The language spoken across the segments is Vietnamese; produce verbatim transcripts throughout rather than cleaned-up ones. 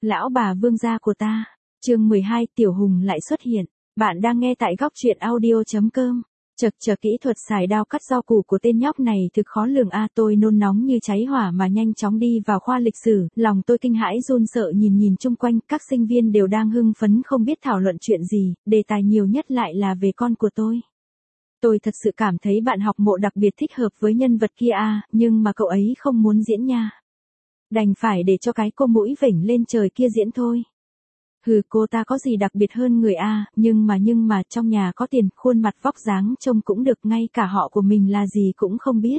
Lão bà vương gia của ta. Chương mười hai, Tiểu Hùng lại xuất hiện. Bạn đang nghe tại góc truyện audio chấm com. Chật chật kỹ thuật xài dao cắt rau củ của tên nhóc này thực khó lường a, tôi nôn nóng như cháy hỏa mà nhanh chóng đi vào khoa lịch sử, lòng tôi kinh hãi run sợ nhìn nhìn chung quanh, các sinh viên đều đang hưng phấn không biết thảo luận chuyện gì, đề tài nhiều nhất lại là về con của tôi. Tôi thật sự cảm thấy bạn học Mộ đặc biệt thích hợp với nhân vật kia a, nhưng mà cậu ấy không muốn diễn nha. Đành phải để cho cái cô mũi vểnh lên trời kia diễn thôi. Hừ, cô ta có gì đặc biệt hơn người a, nhưng mà nhưng mà trong nhà có tiền, khuôn mặt vóc dáng trông cũng được, ngay cả họ của mình là gì cũng không biết.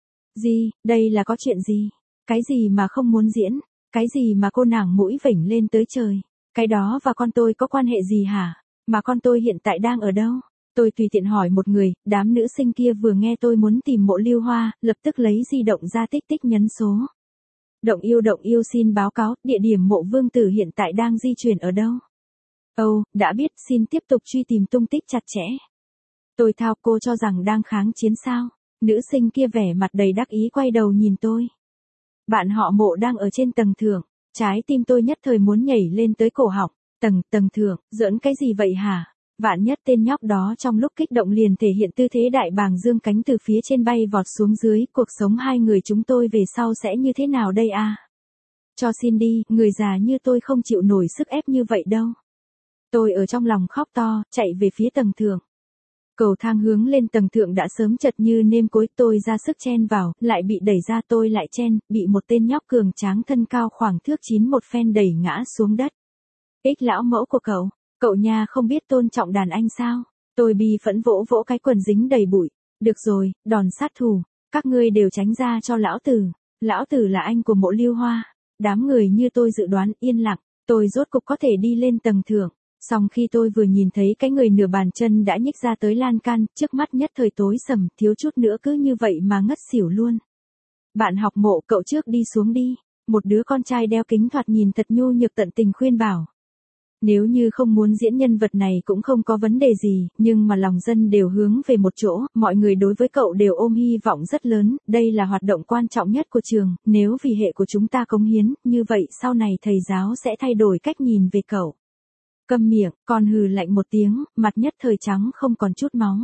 Gì, đây là có chuyện gì? Cái gì mà không muốn diễn? Cái gì mà cô nàng mũi vểnh lên tới trời? Cái đó và con tôi có quan hệ gì hả? Mà con tôi hiện tại đang ở đâu? Tôi tùy tiện hỏi một người, đám nữ sinh kia vừa nghe tôi muốn tìm Mộ Lưu Hoa, lập tức lấy di động ra tích tích nhấn số. Động yêu động yêu xin báo cáo, địa điểm Mộ Vương Tử hiện tại đang di chuyển ở đâu? Ồ, oh, đã biết, xin tiếp tục truy tìm tung tích chặt chẽ. Tôi thao, cô cho rằng đang kháng chiến sao? Nữ sinh kia vẻ mặt đầy đắc ý quay đầu nhìn tôi. Bạn họ Mộ đang ở trên tầng thượng, trái tim tôi nhất thời muốn nhảy lên tới cổ họng. Tầng, tầng thượng, giỡn cái gì vậy hả? Vạn nhất tên nhóc đó trong lúc kích động liền thể hiện tư thế đại bàng dương cánh từ phía trên bay vọt xuống dưới, cuộc sống hai người chúng tôi về sau sẽ như thế nào đây a? À? Cho xin đi, người già như tôi không chịu nổi sức ép như vậy đâu. Tôi ở trong lòng khóc to, chạy về phía tầng thượng. Cầu thang hướng lên tầng thượng đã sớm chật như nêm cối, tôi ra sức chen vào, lại bị đẩy ra, tôi lại chen, bị một tên nhóc cường tráng thân cao khoảng thước chín một phen đẩy ngã xuống đất. Ích lão mẫu của cậu. Cậu nhà không biết tôn trọng đàn anh sao? Tôi bi phẫn vỗ vỗ cái quần dính đầy bụi. Được rồi, đòn sát thủ. Các ngươi đều tránh ra cho lão tử. Lão tử là anh của Mộ Lưu Hoa. Đám người như tôi dự đoán yên lặng. Tôi rốt cục có thể đi lên tầng thượng. Xong khi tôi vừa nhìn thấy cái người nửa bàn chân đã nhích ra tới lan can, trước mắt nhất thời tối sầm, thiếu chút nữa cứ như vậy mà ngất xỉu luôn. Bạn học Mộ, cậu trước đi xuống đi. Một đứa con trai đeo kính thoạt nhìn thật nhu nhược tận tình khuyên bảo. Nếu như không muốn diễn nhân vật này cũng không có vấn đề gì, nhưng mà lòng dân đều hướng về một chỗ, mọi người đối với cậu đều ôm hy vọng rất lớn, đây là hoạt động quan trọng nhất của trường, nếu vì hệ của chúng ta cống hiến, như vậy sau này thầy giáo sẽ thay đổi cách nhìn về cậu. Câm miệng, còn hừ lạnh một tiếng, mặt nhất thời trắng không còn chút máu.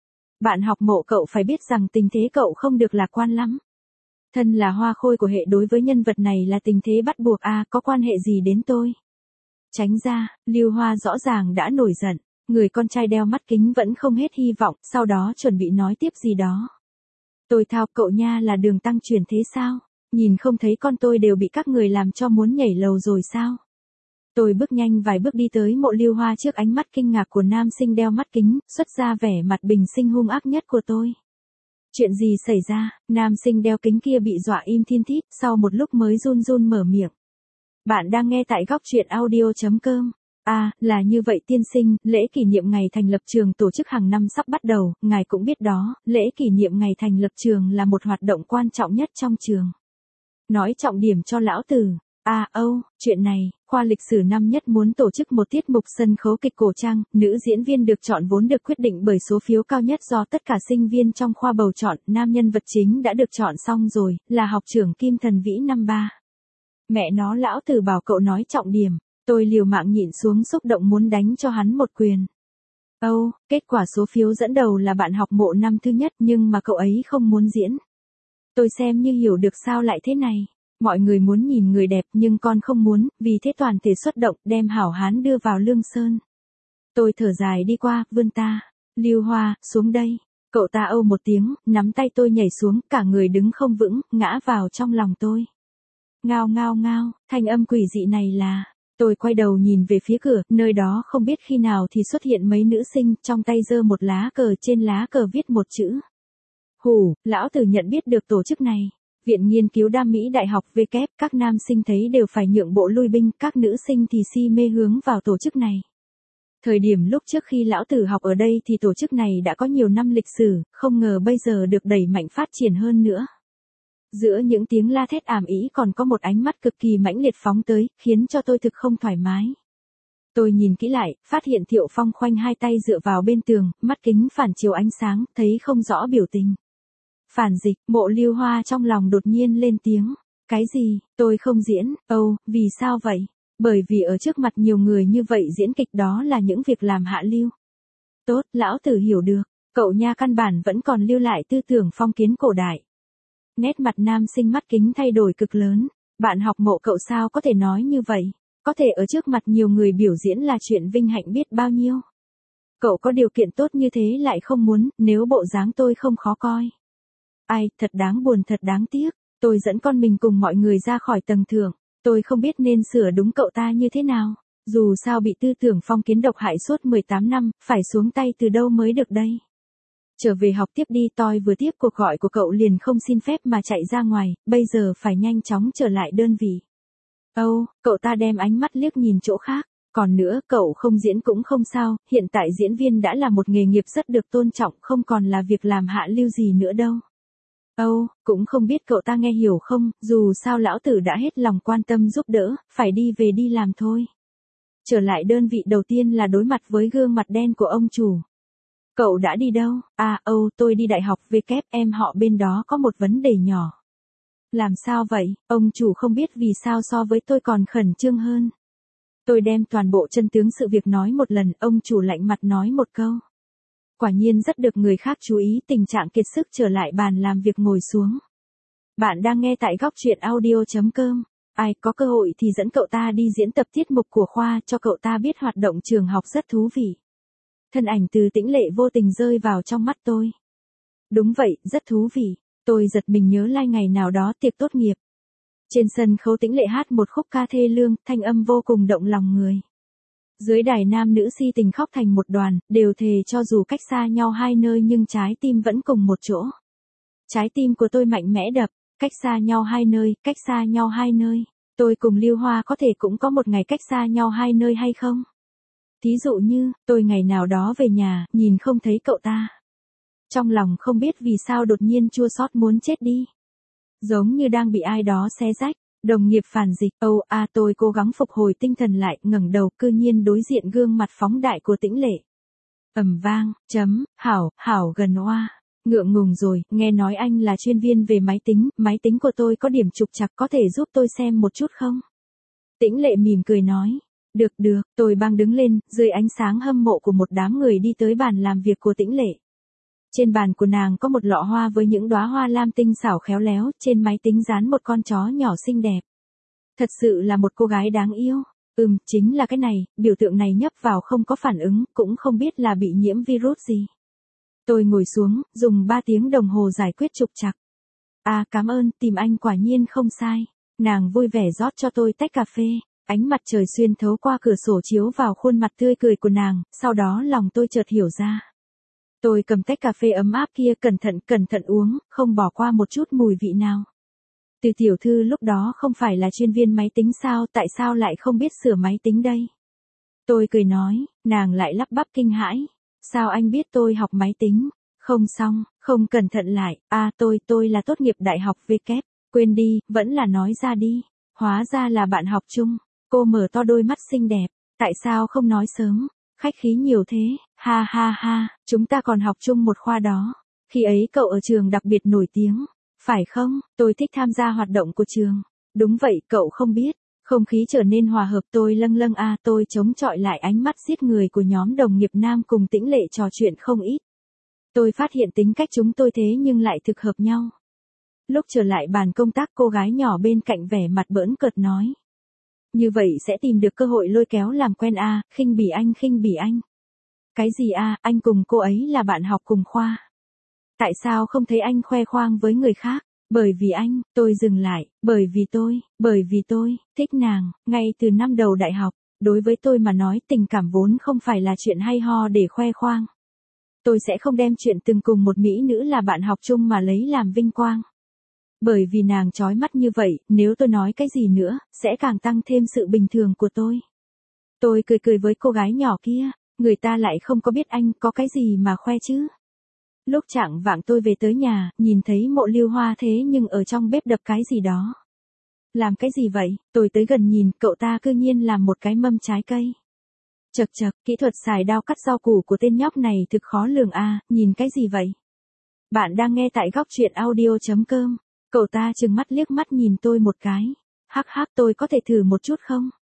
Bạn học Mộ, cậu phải biết rằng tình thế cậu không được lạc quan lắm. Thân là hoa khôi của hệ, đối với nhân vật này là tình thế bắt buộc a, à, có quan hệ gì đến tôi? Tránh ra, Lưu Hoa rõ ràng đã nổi giận, người con trai đeo mắt kính vẫn không hết hy vọng, sau đó chuẩn bị nói tiếp gì đó. Tôi thao, cậu nha là đường tăng chuyển thế sao? Nhìn không thấy con tôi đều bị các người làm cho muốn nhảy lầu rồi sao? Tôi bước nhanh vài bước đi tới Mộ Lưu Hoa trước ánh mắt kinh ngạc của nam sinh đeo mắt kính, xuất ra vẻ mặt bình sinh hung ác nhất của tôi. Chuyện gì xảy ra? Nam sinh đeo kính kia bị dọa im thiên thít, sau một lúc mới run run mở miệng. Bạn đang nghe tại góc truyện audio chấm com. À, là như vậy tiên sinh, lễ kỷ niệm ngày thành lập trường tổ chức hàng năm sắp bắt đầu, ngài cũng biết đó, lễ kỷ niệm ngày thành lập trường là một hoạt động quan trọng nhất trong trường. Nói trọng điểm cho lão tử. À, âu, chuyện này, khoa lịch sử năm nhất muốn tổ chức một tiết mục sân khấu kịch cổ trang, nữ diễn viên được chọn vốn được quyết định bởi số phiếu cao nhất do tất cả sinh viên trong khoa bầu chọn, nam nhân vật chính đã được chọn xong rồi, là học trưởng Kim Thần Vĩ năm ba. Mẹ nó, lão tử bảo cậu nói trọng điểm, tôi liều mạng nhịn xuống xúc động muốn đánh cho hắn một quyền. Âu, oh, kết quả số phiếu dẫn đầu là bạn học Mộ năm thứ nhất, nhưng mà cậu ấy không muốn diễn. Tôi xem như hiểu được sao lại thế này. Mọi người muốn nhìn người đẹp nhưng con không muốn, vì thế toàn thể xuất động đem hảo hán đưa vào Lương Sơn. Tôi thở dài đi qua, vươn ta. Lưu Hoa, xuống đây. Cậu ta âu một tiếng, nắm tay tôi nhảy xuống, cả người đứng không vững, ngã vào trong lòng tôi. Ngao ngao ngao, thanh âm quỷ dị này là, tôi quay đầu nhìn về phía cửa, nơi đó không biết khi nào thì xuất hiện mấy nữ sinh, trong tay giơ một lá cờ, trên lá cờ viết một chữ. Hù, lão tử nhận biết được tổ chức này. Viện Nghiên cứu Đam Mỹ Đại học W, các nam sinh thấy đều phải nhượng bộ lui binh, các nữ sinh thì si mê hướng vào tổ chức này. Thời điểm lúc trước khi lão tử học ở đây thì tổ chức này đã có nhiều năm lịch sử, không ngờ bây giờ được đẩy mạnh phát triển hơn nữa. Giữa những tiếng la thét ảm ĩ còn có một ánh mắt cực kỳ mãnh liệt phóng tới, khiến cho tôi thực không thoải mái. Tôi nhìn kỹ lại, phát hiện Thiệu Phong khoanh hai tay dựa vào bên tường, mắt kính phản chiếu ánh sáng, thấy không rõ biểu tình. Phản dịch, Mộ Lưu Hoa trong lòng đột nhiên lên tiếng. Cái gì, tôi không diễn, âu, oh, vì sao vậy? Bởi vì ở trước mặt nhiều người như vậy diễn kịch đó là những việc làm hạ lưu. Tốt, lão tử hiểu được, cậu nha căn bản vẫn còn lưu lại tư tưởng phong kiến cổ đại. Nét mặt nam sinh mắt kính thay đổi cực lớn, bạn học Mộ cậu sao có thể nói như vậy, có thể ở trước mặt nhiều người biểu diễn là chuyện vinh hạnh biết bao nhiêu. Cậu có điều kiện tốt như thế lại không muốn, nếu bộ dáng tôi không khó coi. Ai, thật đáng buồn thật đáng tiếc, tôi dẫn con mình cùng mọi người ra khỏi tầng thượng, tôi không biết nên sửa đúng cậu ta như thế nào, dù sao bị tư tưởng phong kiến độc hại suốt mười tám năm, phải xuống tay từ đâu mới được đây. Trở về học tiếp đi, tôi vừa tiếp cuộc gọi của cậu liền không xin phép mà chạy ra ngoài, bây giờ phải nhanh chóng trở lại đơn vị. Âu, oh, cậu ta đem ánh mắt liếc nhìn chỗ khác, còn nữa cậu không diễn cũng không sao, hiện tại diễn viên đã là một nghề nghiệp rất được tôn trọng, không còn là việc làm hạ lưu gì nữa đâu. Âu, oh, cũng không biết cậu ta nghe hiểu không, dù sao lão tử đã hết lòng quan tâm giúp đỡ, phải đi về đi làm thôi. Trở lại đơn vị đầu tiên là đối mặt với gương mặt đen của ông chủ. Cậu đã đi đâu? À, Âu, oh, tôi đi đại học V kép, em họ bên đó có một vấn đề nhỏ. Làm sao vậy? Ông chủ không biết vì sao so với tôi còn khẩn trương hơn. Tôi đem toàn bộ chân tướng sự việc nói một lần, ông chủ lạnh mặt nói một câu. Quả nhiên rất được người khác chú ý, tình trạng kiệt sức trở lại bàn làm việc ngồi xuống. Bạn đang nghe tại góc truyện audio chấm com. Ai có cơ hội thì dẫn cậu ta đi diễn tập tiết mục của khoa cho cậu ta biết hoạt động trường học rất thú vị. Thân ảnh Từ Tĩnh Lệ vô tình rơi vào trong mắt tôi. Đúng vậy, rất thú vị. Tôi giật mình nhớ lại ngày nào đó tiệc tốt nghiệp. Trên sân khấu Tĩnh Lệ hát một khúc ca thê lương, thanh âm vô cùng động lòng người. Dưới đài nam nữ si tình khóc thành một đoàn, đều thề cho dù cách xa nhau hai nơi nhưng trái tim vẫn cùng một chỗ. Trái tim của tôi mạnh mẽ đập, cách xa nhau hai nơi, cách xa nhau hai nơi. Tôi cùng Lưu Hoa có thể cũng có một ngày cách xa nhau hai nơi hay không? Thí dụ như, tôi ngày nào đó về nhà, nhìn không thấy cậu ta. Trong lòng không biết vì sao đột nhiên chua xót muốn chết đi. Giống như đang bị ai đó xé rách, đồng nghiệp phản dịch, âu oh, a tôi cố gắng phục hồi tinh thần lại, ngẩng đầu cư nhiên đối diện gương mặt phóng đại của Tĩnh Lệ. Ầm vang, chấm, hảo, hảo gần oa. Ngượng ngùng rồi, nghe nói anh là chuyên viên về máy tính, máy tính của tôi có điểm trục trặc, có thể giúp tôi xem một chút không? Tĩnh Lệ mỉm cười nói. Được được, tôi băng đứng lên, dưới ánh sáng hâm mộ của một đám người đi tới bàn làm việc của Tĩnh Lệ. Trên bàn của nàng có một lọ hoa với những đóa hoa lam tinh xảo khéo léo, trên máy tính dán một con chó nhỏ xinh đẹp. Thật sự là một cô gái đáng yêu. Ừm, chính là cái này, biểu tượng này nhấp vào không có phản ứng, cũng không biết là bị nhiễm virus gì. Tôi ngồi xuống, dùng ba tiếng đồng hồ giải quyết trục trặc. À, cảm ơn, tìm anh quả nhiên không sai. Nàng vui vẻ rót cho tôi tách cà phê. Ánh mặt trời xuyên thấu qua cửa sổ chiếu vào khuôn mặt tươi cười của nàng, sau đó lòng tôi chợt hiểu ra. Tôi cầm tách cà phê ấm áp kia cẩn thận cẩn thận uống, không bỏ qua một chút mùi vị nào. Từ tiểu thư lúc đó không phải là chuyên viên máy tính sao, tại sao lại không biết sửa máy tính đây? Tôi cười nói, nàng lại lắp bắp kinh hãi. Sao anh biết tôi học máy tính? Không xong, không cẩn thận lại, à tôi, tôi là tốt nghiệp đại học V kép, quên đi, vẫn là nói ra đi. Hóa ra là bạn học chung. Cô mở to đôi mắt xinh đẹp, tại sao không nói sớm, khách khí nhiều thế, ha ha ha, chúng ta còn học chung một khoa đó, khi ấy cậu ở trường đặc biệt nổi tiếng, phải không, tôi thích tham gia hoạt động của trường, đúng vậy cậu không biết, không khí trở nên hòa hợp tôi lâng lâng a à, tôi chống chọi lại ánh mắt giết người của nhóm đồng nghiệp nam cùng Tĩnh Lệ trò chuyện không ít. Tôi phát hiện tính cách chúng tôi thế nhưng lại thực hợp nhau. Lúc trở lại bàn công tác cô gái nhỏ bên cạnh vẻ mặt bỡn cợt nói. Như vậy sẽ tìm được cơ hội lôi kéo làm quen a à, khinh bỉ anh khinh bỉ anh. Cái gì a à, anh cùng cô ấy là bạn học cùng khoa. Tại sao không thấy anh khoe khoang với người khác? Bởi vì anh, tôi dừng lại, bởi vì tôi, bởi vì tôi, thích nàng, ngay từ năm đầu đại học, đối với tôi mà nói tình cảm vốn không phải là chuyện hay ho để khoe khoang. Tôi sẽ không đem chuyện từng cùng một mỹ nữ là bạn học chung mà lấy làm vinh quang. Bởi vì nàng chói mắt như vậy, nếu tôi nói cái gì nữa, sẽ càng tăng thêm sự bình thường của tôi. Tôi cười cười với cô gái nhỏ kia, người ta lại không có biết anh có cái gì mà khoe chứ. Lúc chạng vạng tôi về tới nhà, nhìn thấy Mộ Lưu Hoa thế nhưng ở trong bếp đập cái gì đó. Làm cái gì vậy? Tôi tới gần nhìn, cậu ta cư nhiên làm một cái mâm trái cây. Chật chật, kỹ thuật xài dao cắt rau củ của tên nhóc này thực khó lường a, à, nhìn cái gì vậy? Bạn đang nghe tại góc truyện audio chấm com. Cậu ta trừng mắt liếc mắt nhìn tôi một cái. Hắc hắc tôi có thể thử một chút không?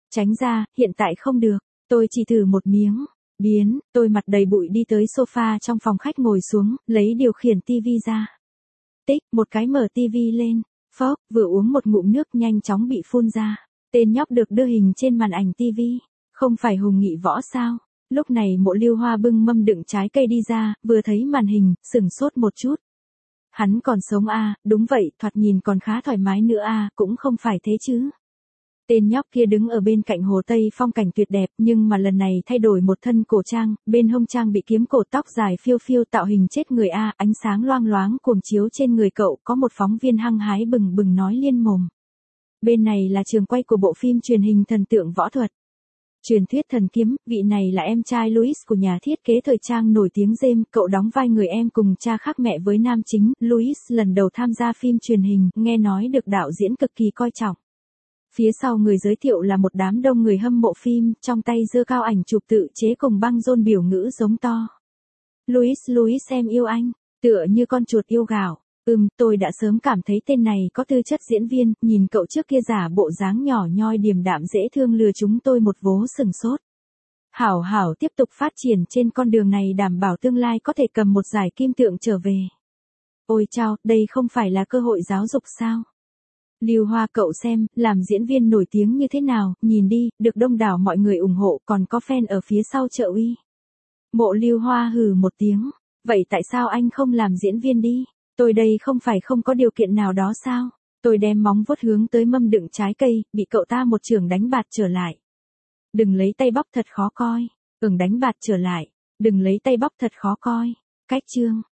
Tránh ra, hiện tại không được. Tôi chỉ thử một miếng. Biến, tôi mặt đầy bụi đi tới sofa trong phòng khách ngồi xuống, lấy điều khiển tivi ra. Tích, một cái mở tivi lên. Phốc, vừa uống một ngụm nước nhanh chóng bị phun ra. Tên nhóc được đưa hình trên màn ảnh tivi. Không phải Hùng Nghị Võ sao? Lúc này Mộ Lưu Hoa bưng mâm đựng trái cây đi ra, vừa thấy màn hình, sửng sốt một chút. Hắn còn sống à, đúng vậy, thoạt nhìn còn khá thoải mái nữa à, cũng không phải thế chứ. Tên nhóc kia đứng ở bên cạnh hồ Tây phong cảnh tuyệt đẹp, nhưng mà lần này thay đổi một thân cổ trang, bên hông trang bị kiếm cổ, tóc dài phiêu phiêu tạo hình chết người a, ánh sáng loang loáng cuồng chiếu trên người cậu, có một phóng viên hăng hái bừng bừng nói liên mồm. Bên này là trường quay của bộ phim truyền hình thần tượng võ thuật. Truyền thuyết thần kiếm, vị này là em trai Louis của nhà thiết kế thời trang nổi tiếng James, cậu đóng vai người em cùng cha khác mẹ với nam chính. Louis lần đầu tham gia phim truyền hình, nghe nói được đạo diễn cực kỳ coi trọng. Phía sau người giới thiệu là một đám đông người hâm mộ phim, trong tay giơ cao ảnh chụp tự chế cùng băng rôn biểu ngữ giống to. Louis, Louis em yêu anh, tựa như con chuột yêu gạo. Ừm, tôi đã sớm cảm thấy tên này có tư chất diễn viên, nhìn cậu trước kia giả bộ dáng nhỏ nhoi điềm đạm dễ thương lừa chúng tôi một vố sừng sốt. Hảo hảo tiếp tục phát triển trên con đường này đảm bảo tương lai có thể cầm một giải kim tượng trở về. Ôi chao, đây không phải là cơ hội giáo dục sao? Lưu Hoa cậu xem, làm diễn viên nổi tiếng như thế nào, nhìn đi, được đông đảo mọi người ủng hộ còn có fan ở phía sau trợ uy. Mộ Lưu Hoa hừ một tiếng, vậy tại sao anh không làm diễn viên đi? Tôi đây không phải không có điều kiện nào đó sao? Tôi đem móng vuốt hướng tới mâm đựng trái cây, bị cậu ta một chưởng đánh bạt trở lại. Đừng lấy tay bóc thật khó coi. Ừm đánh bạt trở lại. Đừng lấy tay bóc thật khó coi. Cách chương.